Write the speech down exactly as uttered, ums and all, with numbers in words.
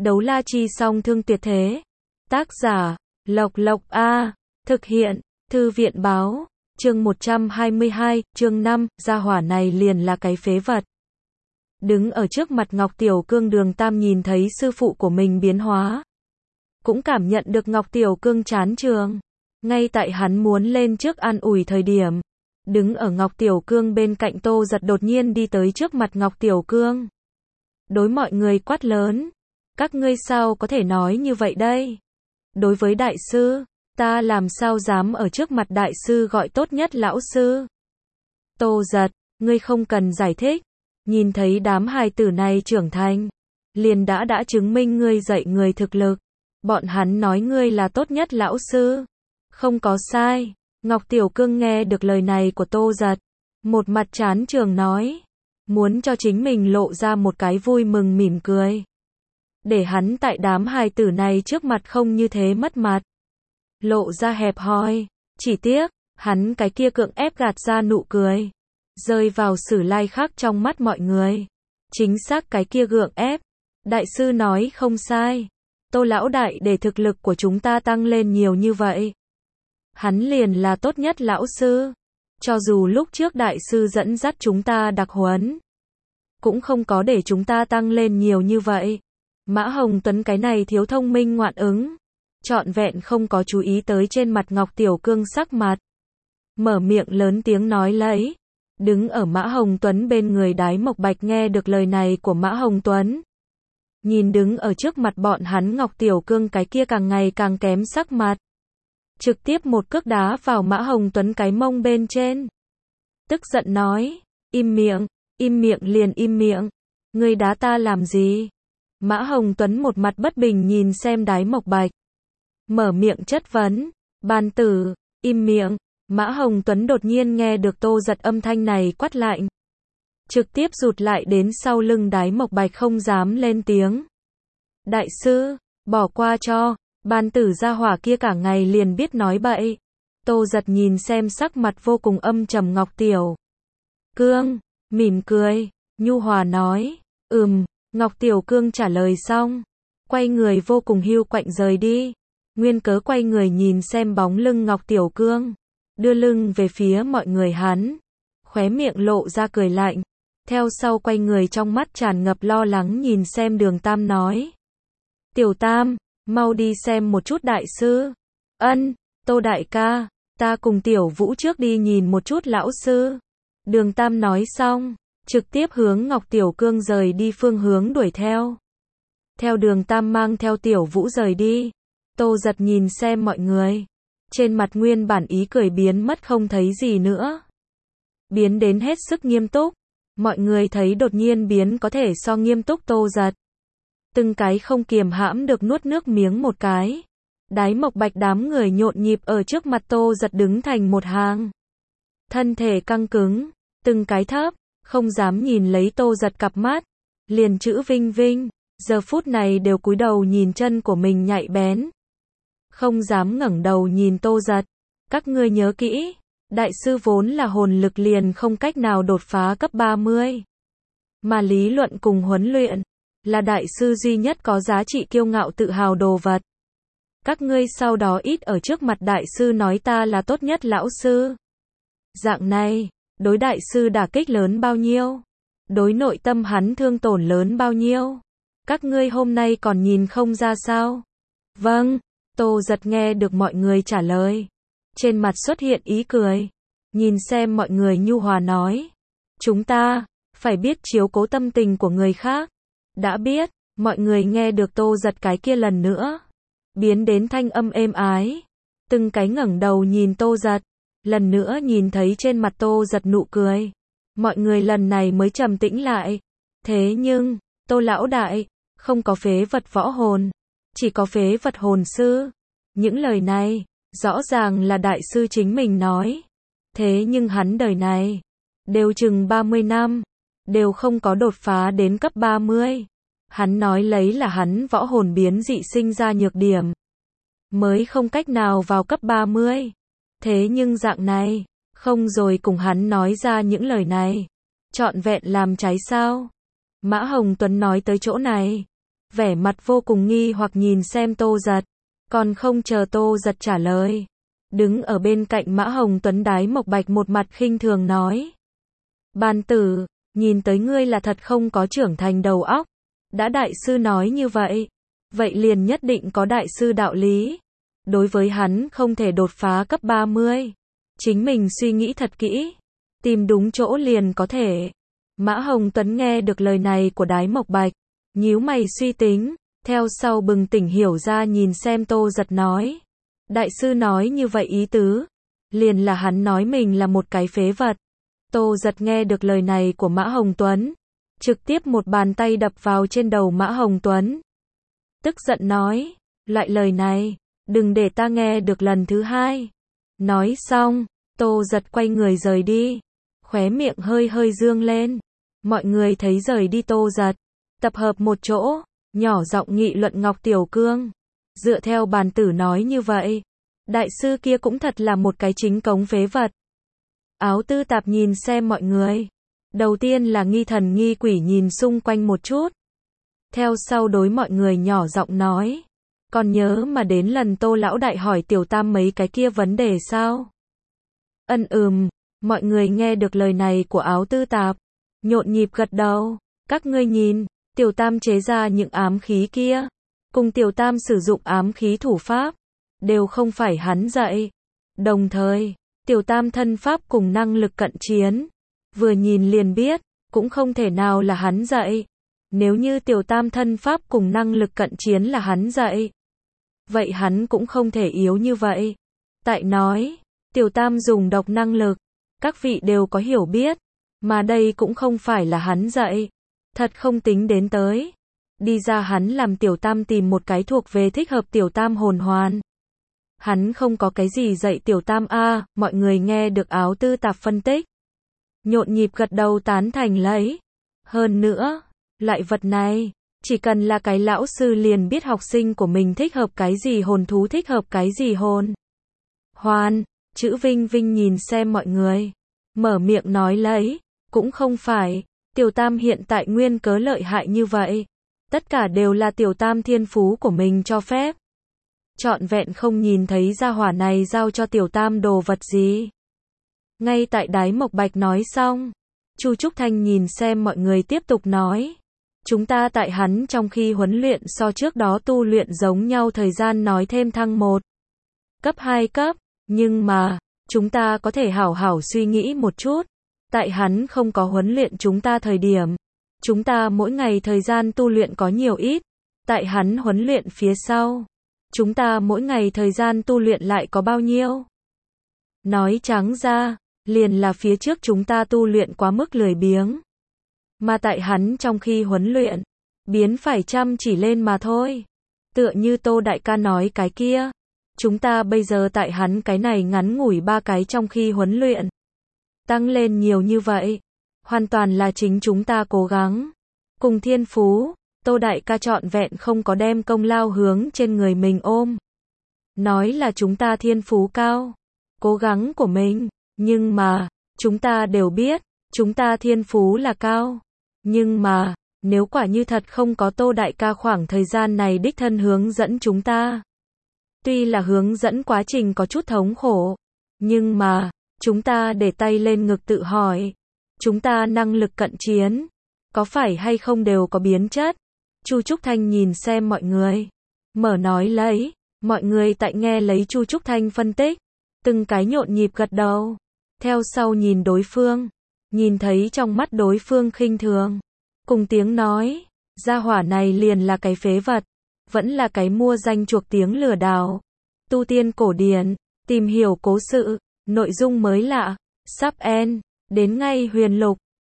Đấu la chi song thương tuyệt thế. Tác giả, Lộc Lộc A. Thực hiện, Thư viện báo. Chương một trăm hai mươi hai, chương năm, gia hỏa này liền là cái phế vật. Đứng ở trước mặt Ngọc Tiểu Cương, Đường Tam nhìn thấy sư phụ của mình biến hóa. Cũng cảm nhận được Ngọc Tiểu Cương chán trường. Ngay tại hắn muốn lên trước an ủi thời điểm. Đứng ở Ngọc Tiểu Cương bên cạnh Tô Giật đột nhiên đi tới trước mặt Ngọc Tiểu Cương. Đối mọi người quát lớn. Các ngươi sao có thể nói như vậy đây? Đối với đại sư, ta làm sao dám ở trước mặt đại sư gọi tốt nhất lão sư? Tô Giật, ngươi không cần giải thích. Nhìn thấy đám hài tử này trưởng thành, liền đã đã chứng minh ngươi dạy người thực lực. Bọn hắn nói ngươi là tốt nhất lão sư. Không có sai. Ngọc Tiểu Cương nghe được lời này của Tô Giật. Một mặt chán trường nói. Muốn cho chính mình lộ ra một cái vui mừng mỉm cười. Để hắn tại đám hài tử này trước mặt không như thế mất mặt. Lộ ra hẹp hòi. Chỉ tiếc, hắn cái kia cưỡng ép gạt ra nụ cười. Rơi vào sử lai khác trong mắt mọi người. Chính xác cái kia gượng ép. Đại sư nói không sai. Tô lão đại để thực lực của chúng ta tăng lên nhiều như vậy. Hắn liền là tốt nhất lão sư. Cho dù lúc trước đại sư dẫn dắt chúng ta đặc huấn, cũng không có để chúng ta tăng lên nhiều như vậy. Mã Hồng Tuấn cái này thiếu thông minh ngoạn ứng. Trọn vẹn không có chú ý tới trên mặt Ngọc Tiểu Cương sắc mặt. Mở miệng lớn tiếng nói lấy. Đứng ở Mã Hồng Tuấn bên người Đái Mộc Bạch nghe được lời này của Mã Hồng Tuấn. Nhìn đứng ở trước mặt bọn hắn Ngọc Tiểu Cương cái kia càng ngày càng kém sắc mặt. Trực tiếp một cước đá vào Mã Hồng Tuấn cái mông bên trên. Tức giận nói, im miệng, im miệng liền im miệng. Ngươi đá ta làm gì? Mã Hồng Tuấn một mặt bất bình nhìn xem Đái Mộc Bạch. Mở miệng chất vấn, bàn tử, im miệng. Mã Hồng Tuấn đột nhiên nghe được Tô Giật âm thanh này quát lạnh. Trực tiếp rụt lại đến sau lưng Đái Mộc Bạch không dám lên tiếng. Đại sư, bỏ qua cho, bàn tử gia hỏa kia cả ngày liền biết nói bậy. Tô Giật nhìn xem sắc mặt vô cùng âm trầm Ngọc Tiểu Cương, mỉm cười, nhu hòa nói, ừm. Ngọc Tiểu Cương trả lời xong, quay người vô cùng hiu quạnh rời đi. Nguyên Cớ quay người nhìn xem bóng lưng Ngọc Tiểu Cương, đưa lưng về phía mọi người hắn, khóe miệng lộ ra cười lạnh. Theo sau quay người trong mắt tràn ngập lo lắng nhìn xem Đường Tam nói. Tiểu Tam, mau đi xem một chút đại sư. Ân, Tô đại ca, ta cùng Tiểu Vũ trước đi nhìn một chút lão sư. Đường Tam nói xong, trực tiếp hướng Ngọc Tiểu Cương rời đi phương hướng đuổi theo. Theo Đường Tam mang theo Tiểu Vũ rời đi, Tô Giật nhìn xem mọi người. Trên mặt nguyên bản ý cười biến mất không thấy gì nữa. Biến đến hết sức nghiêm túc. Mọi người thấy đột nhiên biến có thể so nghiêm túc Tô Giật. Từng cái không kiềm hãm được nuốt nước miếng một cái. Đái Mộc Bạch đám người nhộn nhịp ở trước mặt Tô Giật đứng thành một hàng. Thân thể căng cứng, từng cái thấp, không dám nhìn lấy Tô Giật cặp mắt. Liền chữ Vinh Vinh, giờ phút này đều cúi đầu nhìn chân của mình nhạy bén. Không dám ngẩng đầu nhìn Tô Giật. Các ngươi nhớ kỹ, đại sư vốn là hồn lực liền không cách nào đột phá cấp ba mươi. Mà lý luận cùng huấn luyện, là đại sư duy nhất có giá trị kiêu ngạo tự hào đồ vật. Các ngươi sau đó ít ở trước mặt đại sư nói ta là tốt nhất lão sư. Dạng này, đối đại sư đả kích lớn bao nhiêu? Đối nội tâm hắn thương tổn lớn bao nhiêu? Các ngươi hôm nay còn nhìn không ra sao? Vâng, Tô Giật nghe được mọi người trả lời. Trên mặt xuất hiện ý cười. Nhìn xem mọi người nhu hòa nói. Chúng ta, phải biết chiếu cố tâm tình của người khác. Đã biết, mọi người nghe được Tô Giật cái kia lần nữa. Biến đến thanh âm êm ái. Từng cái ngẩng đầu nhìn Tô Giật. Lần nữa nhìn thấy trên mặt Tô Giật nụ cười. Mọi người lần này mới trầm tĩnh lại. Thế nhưng, Tô lão đại, không có phế vật võ hồn. Chỉ có phế vật hồn sư. Những lời này, rõ ràng là đại sư chính mình nói. Thế nhưng hắn đời này, đều chừng ba mươi năm, đều không có đột phá đến cấp ba mươi. Hắn nói lấy là hắn võ hồn biến dị sinh ra nhược điểm. Mới không cách nào vào cấp ba mươi. Thế nhưng dạng này, không rồi cùng hắn nói ra những lời này. Trọn vẹn làm trái sao? Mã Hồng Tuấn nói tới chỗ này. vẻ mặt vô cùng nghi hoặc nhìn xem Tô Giật. Còn không chờ Tô Giật trả lời. Đứng ở bên cạnh Mã Hồng Tuấn Đái Mộc Bạch một mặt khinh thường nói. Bàn tử, nhìn tới ngươi là thật không có trưởng thành đầu óc. Đã đại sư nói như vậy, vậy liền nhất định có đại sư đạo lý. Đối với hắn không thể đột phá cấp ba mươi. Chính mình suy nghĩ thật kỹ. Tìm đúng chỗ liền có thể. Mã Hồng Tuấn nghe được lời này của Đái Mộc Bạch. Nhíu mày suy tính. Theo sau bừng tỉnh hiểu ra nhìn xem Tô Giật nói. Đại sư nói như vậy ý tứ. Liền là hắn nói mình là một cái phế vật. Tô Giật nghe được lời này của Mã Hồng Tuấn. Trực tiếp một bàn tay đập vào trên đầu Mã Hồng Tuấn. Tức giận nói. Loại lời này, đừng để ta nghe được lần thứ hai. Nói xong, Tô Giật quay người rời đi. Khóe miệng hơi hơi dương lên. Mọi người thấy rời đi Tô Giật. Tập hợp một chỗ, nhỏ giọng nghị luận Ngọc Tiểu Cương. Dựa theo bàn tử nói như vậy, đại sư kia cũng thật là một cái chính cống phế vật. Áo tư tạp nhìn xem mọi người. Đầu tiên là nghi thần nghi quỷ nhìn xung quanh một chút. Theo sau đối mọi người nhỏ giọng nói. Còn nhớ mà đến lần Tô lão đại hỏi Tiểu Tam mấy cái kia vấn đề sao? Ân ừm, mọi người nghe được lời này của áo tư tạp. Nhộn nhịp gật đầu. Các ngươi nhìn, Tiểu Tam chế ra những ám khí kia. Cùng Tiểu Tam sử dụng ám khí thủ pháp. Đều không phải hắn dạy. Đồng thời, Tiểu Tam thân pháp cùng năng lực cận chiến. Vừa nhìn liền biết, cũng không thể nào là hắn dạy. Nếu như Tiểu Tam thân pháp cùng năng lực cận chiến là hắn dạy. Vậy hắn cũng không thể yếu như vậy. Tại nói, Tiểu Tam dùng độc năng lực. Các vị đều có hiểu biết. Mà đây cũng không phải là hắn dạy. Thật không tính đến tới. Đi ra hắn làm Tiểu Tam tìm một cái thuộc về thích hợp Tiểu Tam hồn hoàn. Hắn không có cái gì dạy Tiểu Tam a. Mọi người nghe được áo tư tạp phân tích. Nhộn nhịp gật đầu tán thành lấy. Hơn nữa, loại vật này, chỉ cần là cái lão sư liền biết học sinh của mình thích hợp cái gì hồn thú thích hợp cái gì hồn hoàn. Chữ Vinh Vinh nhìn xem mọi người. Mở miệng nói lấy. Cũng không phải, Tiểu Tam hiện tại nguyên cớ lợi hại như vậy. Tất cả đều là Tiểu Tam thiên phú của mình cho phép. Trọn vẹn không nhìn thấy gia hỏa này giao cho Tiểu Tam đồ vật gì. Ngay tại Đái Mộc Bạch nói xong, Chu Trúc Thanh nhìn xem mọi người tiếp tục nói. Chúng ta tại hắn trong khi huấn luyện so trước đó tu luyện giống nhau thời gian nói thêm thăng một cấp hai cấp, nhưng mà, chúng ta có thể hảo hảo suy nghĩ một chút. Tại hắn không có huấn luyện chúng ta thời điểm, chúng ta mỗi ngày thời gian tu luyện có nhiều ít. Tại hắn huấn luyện phía sau, chúng ta mỗi ngày thời gian tu luyện lại có bao nhiêu. Nói trắng ra, liền là phía trước chúng ta tu luyện quá mức lười biếng. Mà tại hắn trong khi huấn luyện, biến phải chăm chỉ lên mà thôi. Tựa như Tô đại ca nói cái kia. Chúng ta bây giờ tại hắn cái này ngắn ngủi ba cái trong khi huấn luyện. Tăng lên nhiều như vậy. Hoàn toàn là chính chúng ta cố gắng. Cùng thiên phú, Tô đại ca trọn vẹn không có đem công lao hướng trên người mình ôm. Nói là chúng ta thiên phú cao. Cố gắng của mình. Nhưng mà, chúng ta đều biết, chúng ta thiên phú là cao. Nhưng mà, nếu quả như thật không có Tô đại ca khoảng thời gian này đích thân hướng dẫn chúng ta. Tuy là hướng dẫn quá trình có chút thống khổ. Nhưng mà, chúng ta để tay lên ngực tự hỏi. Chúng ta năng lực cận chiến. Có phải hay không đều có biến chất. Chu Trúc Thanh nhìn xem mọi người. Mở nói lấy. Mọi người tại nghe lấy Chu Trúc Thanh phân tích. Từng cái nhộn nhịp gật đầu. Theo sau nhìn đối phương. Nhìn thấy trong mắt đối phương khinh thường. Cùng tiếng nói. Gia hỏa này liền là cái phế vật. Vẫn là cái mua danh chuộc tiếng lừa đảo. Tu tiên cổ điển. Tìm hiểu cố sự. Nội dung mới lạ. Sub N. Đến ngay huyền lục.